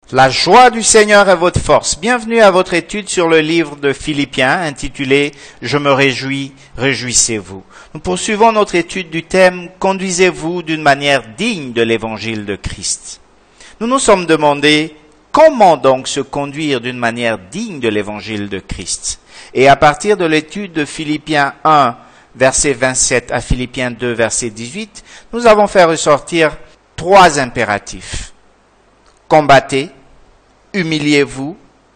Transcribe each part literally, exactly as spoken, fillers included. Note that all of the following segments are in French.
La joie du Seigneur est votre force. Bienvenue à votre étude sur le livre de Philippiens intitulé « Je me réjouis, réjouissez-vous ». Nous poursuivons notre étude du thème « Conduisez-vous d'une manière digne de l'évangile de Christ ». Nous nous sommes demandé comment donc se conduire d'une manière digne de l'évangile de Christ. Et à partir de l'étude de Philippiens un, verset vingt-sept à Philippiens deux, verset dix-huit, nous avons fait ressortir trois impératifs. Combattez, humiliez-vous,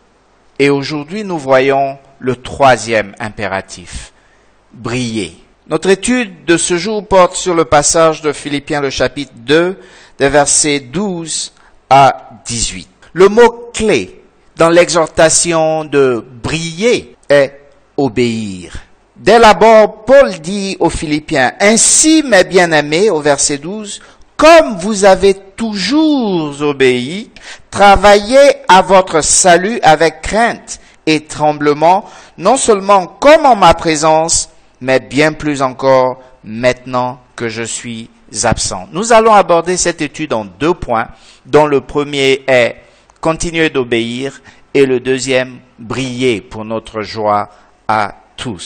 et aujourd'hui nous voyons le troisième impératif, brillez. Notre étude de ce jour porte sur le passage de Philippiens, le chapitre deux, des versets douze à dix-huit. Le mot clé dans l'exhortation de briller est obéir. Dès l'abord, Paul dit aux Philippiens, « Ainsi, mes bien-aimés, au verset douze, comme vous avez toujours obéi, travaillez à votre salut avec crainte et tremblement, non seulement comme en ma présence, mais bien plus encore maintenant que je suis absent. » Nous allons aborder cette étude en deux points, dont le premier est « Continuer d'obéir » et le deuxième « Briller pour notre joie à tous ».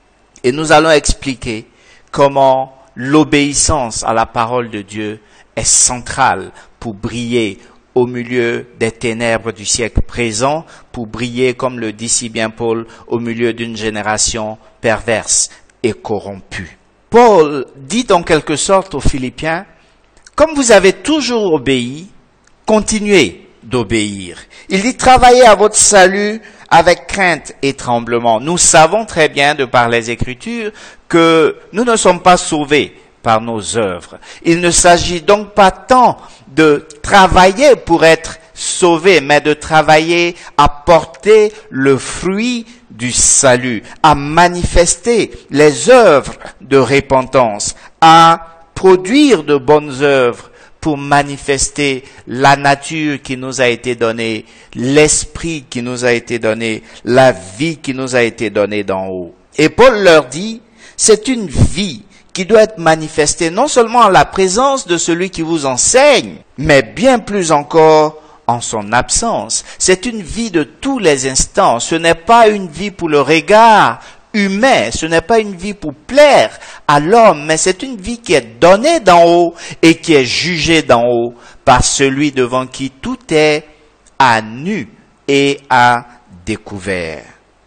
Et nous allons expliquer comment l'obéissance à la parole de Dieu est centrale pour briller au milieu des ténèbres du siècle présent, pour briller, comme le dit si bien Paul, au milieu d'une génération perverse et corrompue. Paul dit en quelque sorte aux Philippiens, comme vous avez toujours obéi, continuez d'obéir. Il dit, travaillez à votre salut avec crainte et tremblement. Nous savons très bien, de par les Écritures, que nous ne sommes pas sauvés par nos œuvres. Il ne s'agit donc pas tant de travailler pour être sauvés, mais de travailler à porter le fruit du salut, à manifester les œuvres de repentance, à produire de bonnes œuvres pour manifester la nature qui nous a été donnée, l'esprit qui nous a été donné, la vie qui nous a été donnée d'en haut. Et Paul leur dit, c'est une vie qui doit être manifestée non seulement en la présence de celui qui vous enseigne, mais bien plus encore en son absence. C'est une vie de tous les instants. Ce n'est pas une vie pour le regard humain, ce n'est pas une vie pour plaire à l'homme, mais c'est une vie qui est donnée d'en haut et qui est jugée d'en haut par celui devant qui tout est à nu et à découvert.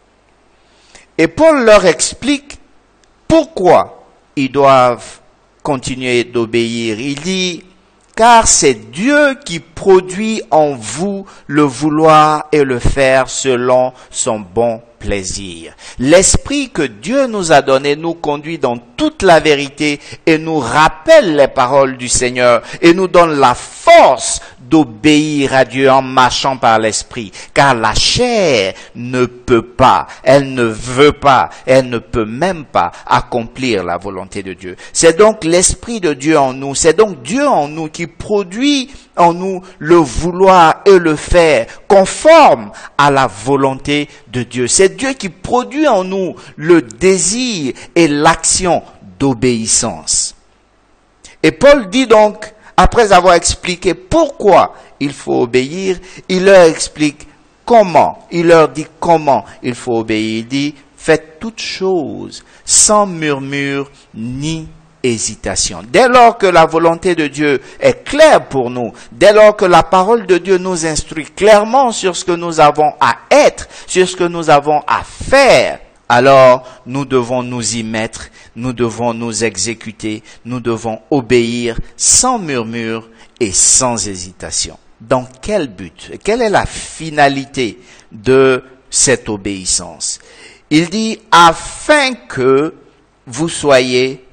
Et Paul leur explique pourquoi ils doivent continuer d'obéir. Il dit, car c'est Dieu qui produit en vous le vouloir et le faire selon son bon plaisir. L'esprit que Dieu nous a donné nous conduit dans toute la vérité et nous rappelle les paroles du Seigneur et nous donne la force d'obéir à Dieu en marchant par l'esprit. Car la chair ne peut pas, elle ne veut pas, elle ne peut même pas accomplir la volonté de Dieu. C'est donc l'esprit de Dieu en nous, c'est donc Dieu en nous qui produit en nous le vouloir et le faire conforme à la volonté de Dieu. C'est Dieu qui produit en nous le désir et l'action d'obéissance. Et Paul dit donc, après avoir expliqué pourquoi il faut obéir, il leur explique comment, il leur dit comment il faut obéir. Il dit, faites toutes choses sans murmure ni hésitation. Dès lors que la volonté de Dieu est claire pour nous, dès lors que la parole de Dieu nous instruit clairement sur ce que nous avons à être, sur ce que nous avons à faire, alors nous devons nous y mettre, nous devons nous exécuter, nous devons obéir sans murmure et sans hésitation. Dans quel but? Quelle est la finalité de cette obéissance? Il dit, afin que vous soyez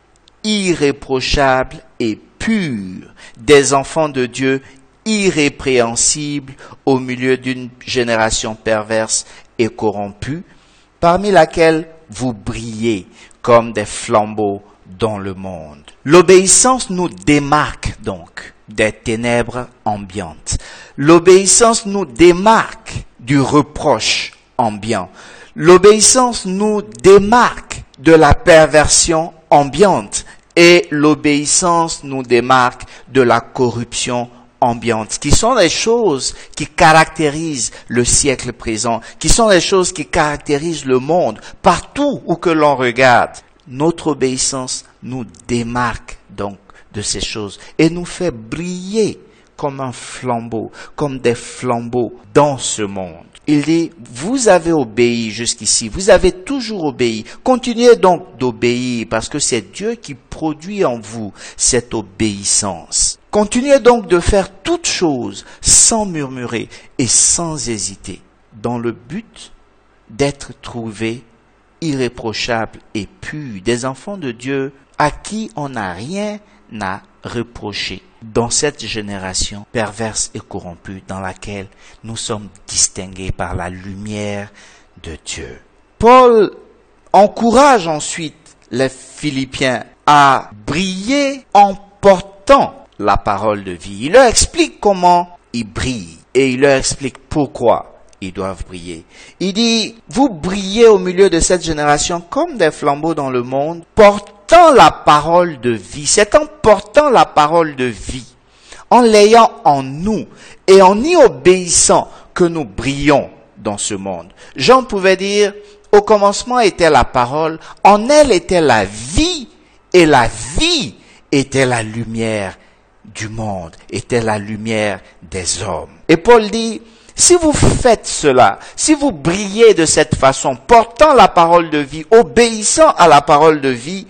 irréprochables et purs, des enfants de Dieu irrépréhensibles au milieu d'une génération perverse et corrompue, parmi laquelle vous brillez comme des flambeaux dans le monde. L'obéissance nous démarque donc des ténèbres ambiantes. L'obéissance nous démarque du reproche ambiant. L'obéissance nous démarque de la perversion ambiante et l'obéissance nous démarque de la corruption ambiante, qui sont les choses qui caractérisent le siècle présent, qui sont les choses qui caractérisent le monde, partout où que l'on regarde. Notre obéissance nous démarque donc de ces choses et nous fait briller comme un flambeau, comme des flambeaux dans ce monde. Il dit, vous avez obéi jusqu'ici, vous avez toujours obéi. Continuez donc d'obéir parce que c'est Dieu qui produit en vous cette obéissance. Continuez donc de faire toutes choses sans murmurer et sans hésiter, dans le but d'être trouvés irréprochables et purs, des enfants de Dieu à qui on n'a rien à reprocher dans cette génération perverse et corrompue dans laquelle nous sommes distingués par la lumière de Dieu. Paul encourage ensuite les Philippiens à briller en portant la parole de vie. Il leur explique comment ils brillent et il leur explique pourquoi ils doivent briller. Il dit, vous brillez au milieu de cette génération comme des flambeaux dans le monde, portant la parole de vie. C'est en portant la parole de vie, en l'ayant en nous et en y obéissant que nous brillons dans ce monde. Jean pouvait dire, au commencement était la parole, en elle était la vie et la vie était la lumière du monde, était la lumière des hommes. Et Paul dit, si vous faites cela, si vous brillez de cette façon, portant la parole de vie, obéissant à la parole de vie,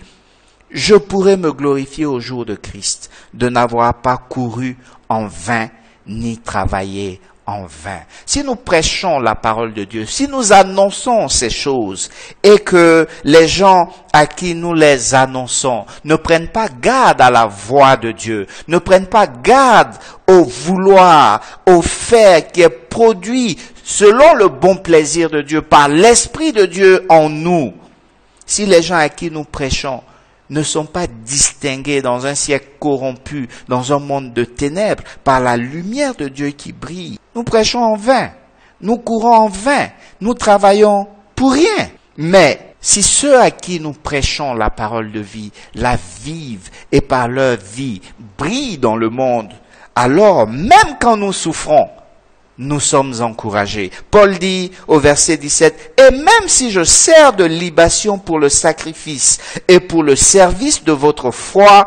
je pourrais me glorifier au jour de Christ, de n'avoir pas couru en vain, ni travaillé en vain. Si nous prêchons la parole de Dieu, si nous annonçons ces choses, et que les gens à qui nous les annonçons ne prennent pas garde à la voix de Dieu, ne prennent pas garde au vouloir, au faire qui est produit selon le bon plaisir de Dieu, par l'Esprit de Dieu en nous, si les gens à qui nous prêchons ne sont pas distingués dans un siècle corrompu, dans un monde de ténèbres, par la lumière de Dieu qui brille, nous prêchons en vain, nous courons en vain, nous travaillons pour rien. Mais si ceux à qui nous prêchons la parole de vie la vivent et par leur vie brillent dans le monde, alors même quand nous souffrons, nous sommes encouragés. Paul dit au verset dix-sept, « Et même si je sers de libation pour le sacrifice et pour le service de votre foi,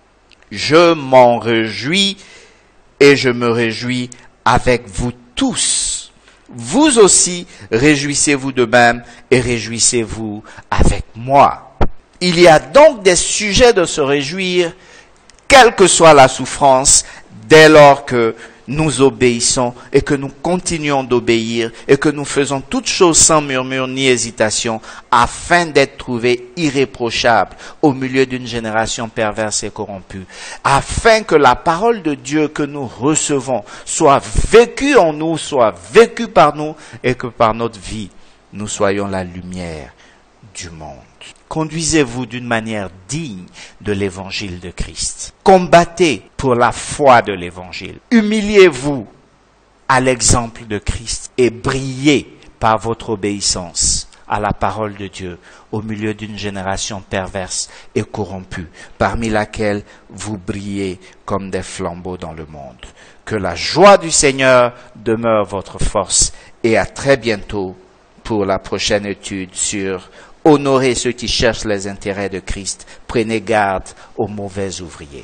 je m'en réjouis et je me réjouis avec vous tous. Vous aussi, réjouissez-vous de même et réjouissez-vous avec moi. » Il y a donc des sujets de se réjouir, quelle que soit la souffrance, dès lors que nous obéissons et que nous continuons d'obéir et que nous faisons toutes choses sans murmure ni hésitation afin d'être trouvés irréprochables au milieu d'une génération perverse et corrompue, afin que la parole de Dieu que nous recevons soit vécue en nous, soit vécue par nous et que par notre vie, nous soyons la lumière du monde. Conduisez-vous d'une manière digne de l'évangile de Christ. Combattez pour la foi de l'évangile. Humiliez-vous à l'exemple de Christ et brillez par votre obéissance à la parole de Dieu au milieu d'une génération perverse et corrompue, parmi laquelle vous brillez comme des flambeaux dans le monde. Que la joie du Seigneur demeure votre force et à très bientôt pour la prochaine étude sur honorez ceux qui cherchent les intérêts de Christ. Prenez garde aux mauvais ouvriers.